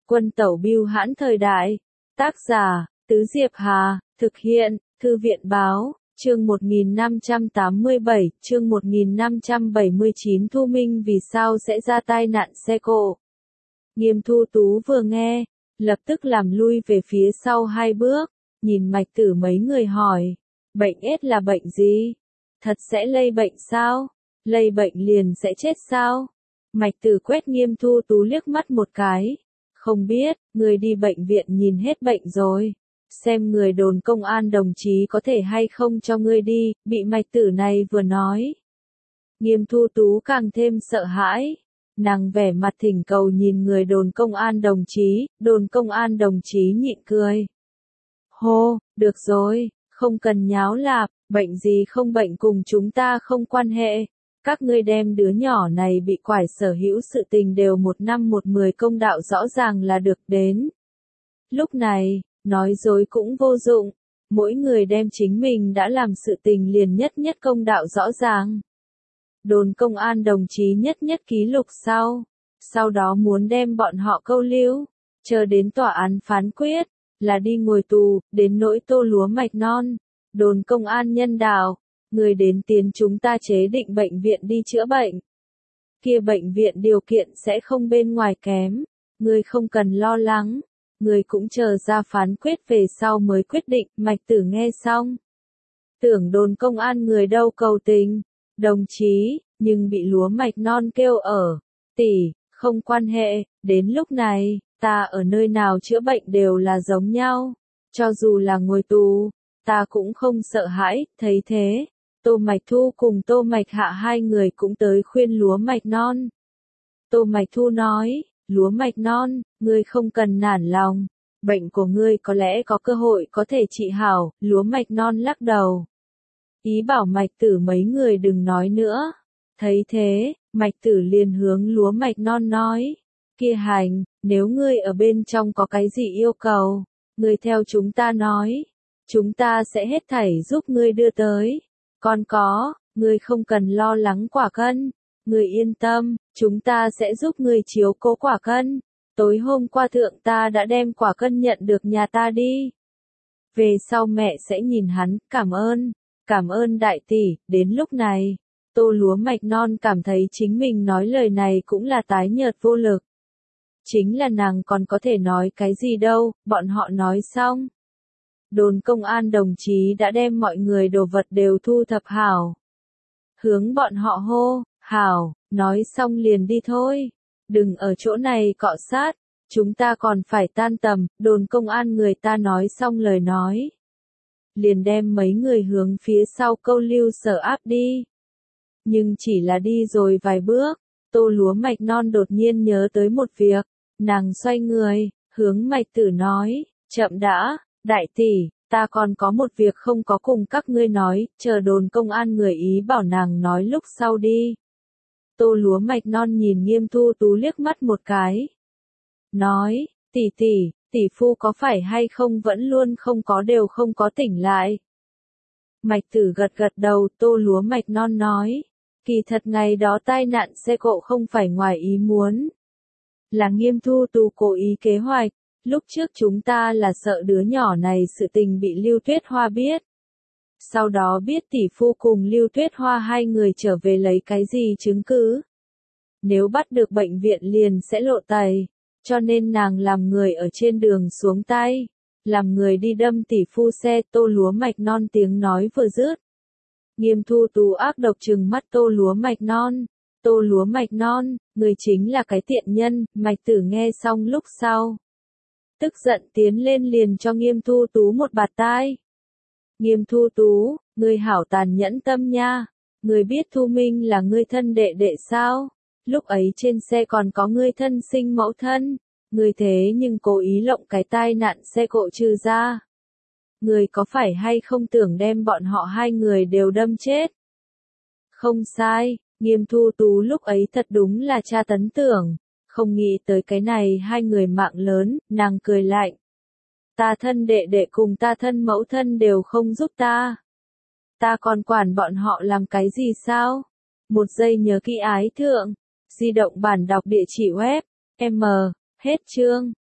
Quân tẩu bưu hãn thời đại. Tác giả, Tứ Diệp Hà, thực hiện, Thư viện báo, chương 1587, chương 1579 Thu Minh vì sao sẽ ra tai nạn xe cộ. Nghiêm Thu Tú vừa nghe, lập tức làm lui về phía sau 2 bước, nhìn Mạch Tử mấy người hỏi, bệnh ết là bệnh gì? Thật sẽ lây bệnh sao? Lây bệnh liền sẽ chết sao? Mạch Tử quét Nghiêm Thu Tú liếc mắt một cái. Không biết, người đi bệnh viện nhìn hết bệnh rồi. Xem người đồn công an đồng chí có thể hay không cho ngươi đi, bị Mạch Tử này vừa nói. Nghiêm Thu Tú càng thêm sợ hãi. Nàng vẻ mặt thỉnh cầu nhìn người đồn công an đồng chí nhịn cười. Hô, được rồi, không cần nháo lạp, bệnh gì không bệnh cùng chúng ta không quan hệ. Các ngươi đem đứa nhỏ này bị quải sở hữu sự tình đều 1 năm 1 10 công đạo rõ ràng là được đến. Lúc này, nói dối cũng vô dụng, mỗi người đem chính mình đã làm sự tình liền nhất nhất công đạo rõ ràng. Đồn công an đồng chí nhất nhất ký lục sau đó muốn đem bọn họ câu lưu, chờ đến tòa án phán quyết, là đi ngồi tù, đến nỗi Tô Lúa Mạch Non, đồn công an nhân đạo, người đến tiến chúng ta chế định bệnh viện đi chữa bệnh. Kia bệnh viện điều kiện sẽ không bên ngoài kém, người không cần lo lắng, người cũng chờ ra phán quyết về sau mới quyết định. Mạch Tử nghe xong, tưởng đồn công an người đâu cầu tình, đồng chí, nhưng bị Lúa Mạch Non kêu ở, tỷ, không quan hệ, đến lúc này, ta ở nơi nào chữa bệnh đều là giống nhau, cho dù là ngồi tù, ta cũng không sợ hãi. Thấy thế, Tô Mạch Thu cùng Tô Mạch Hạ 2 người cũng tới khuyên Lúa Mạch Non. Tô Mạch Thu nói, Lúa Mạch Non, ngươi không cần nản lòng, bệnh của ngươi có lẽ có cơ hội có thể trị hảo. Lúa Mạch Non lắc đầu, ý bảo Mạch Tử mấy người đừng nói nữa. Thấy thế, Mạch Tử liền hướng Lúa Mạch Non nói, kia hành, nếu ngươi ở bên trong có cái gì yêu cầu, ngươi theo chúng ta nói, chúng ta sẽ hết thảy giúp ngươi đưa tới. Còn có, ngươi không cần lo lắng quả cân, ngươi yên tâm, chúng ta sẽ giúp ngươi chiếu cố quả cân. Tối hôm qua thượng ta đã đem quả cân nhận được nhà ta đi. Về sau mẹ sẽ nhìn hắn, cảm ơn đại tỷ. Đến lúc này, Tô Lúa Mạch Non cảm thấy chính mình nói lời này cũng là tái nhợt vô lực. Chính là nàng còn có thể nói cái gì đâu. Bọn họ nói xong, đồn công an đồng chí đã đem mọi người đồ vật đều thu thập hảo. Hướng bọn họ hô, hảo, nói xong liền đi thôi. Đừng ở chỗ này cọ sát, chúng ta còn phải tan tầm. Đồn công an người ta nói xong lời nói, liền đem mấy người hướng phía sau câu lưu sở áp đi. Nhưng chỉ là đi rồi vài bước, Tô Lúa Mạch Non đột nhiên nhớ tới một việc, nàng xoay người, hướng Mạch Tử nói, chậm đã, đại tỷ, ta còn có một việc không có cùng các ngươi nói, chờ đồn công an người ý bảo nàng nói lúc sau đi. Tô Lúa Mạch Non nhìn Nghiêm Thu Tú liếc mắt một cái, nói, tỷ phu có phải hay không vẫn luôn đều không có tỉnh lại. Mạch Tử gật gật đầu. Tô Lúa Mạch Non nói, kỳ thật ngày đó tai nạn xe cộ không phải ngoài ý muốn, là Nghiêm Thu Tú cố ý kế hoạch. Lúc trước chúng ta là sợ đứa nhỏ này sự tình bị Lưu Tuyết Hoa biết. Sau đó biết tỷ phu cùng Lưu Tuyết Hoa 2 người trở về lấy cái gì chứng cứ. Nếu bắt được bệnh viện liền sẽ lộ tẩy, cho nên nàng làm người ở trên đường xuống tay, làm người đi đâm tỷ phu xe. Tô Lúa Mạch Non tiếng nói vừa dứt, Nghiêm Thu Tú ác độc trừng mắt Tô Lúa Mạch Non. Tô Lúa Mạch Non, người chính là cái tiện nhân. Mạch Tử nghe xong lúc sau, tức giận tiến lên liền cho Nghiêm Thu Tú một bạt tai. Nghiêm Thu Tú, ngươi hảo tàn nhẫn tâm nha, ngươi biết Thu Minh là ngươi thân đệ đệ sao? Lúc ấy trên xe còn có ngươi thân sinh mẫu thân, ngươi thế nhưng cố ý lộng cái tai nạn xe cộ trừ ra. Ngươi có phải hay không tưởng đem bọn họ 2 người đều đâm chết? Không sai, Nghiêm Thu Tú lúc ấy thật đúng là tra tấn tưởng. Không nghĩ tới cái này 2 người mạng lớn. Nàng cười lạnh, ta thân đệ đệ cùng ta thân mẫu thân đều không giúp ta, ta còn quản bọn họ làm cái gì sao? Một giây nhớ kỹ ái thượng. Di động bản đọc địa chỉ web. M. Hết chương.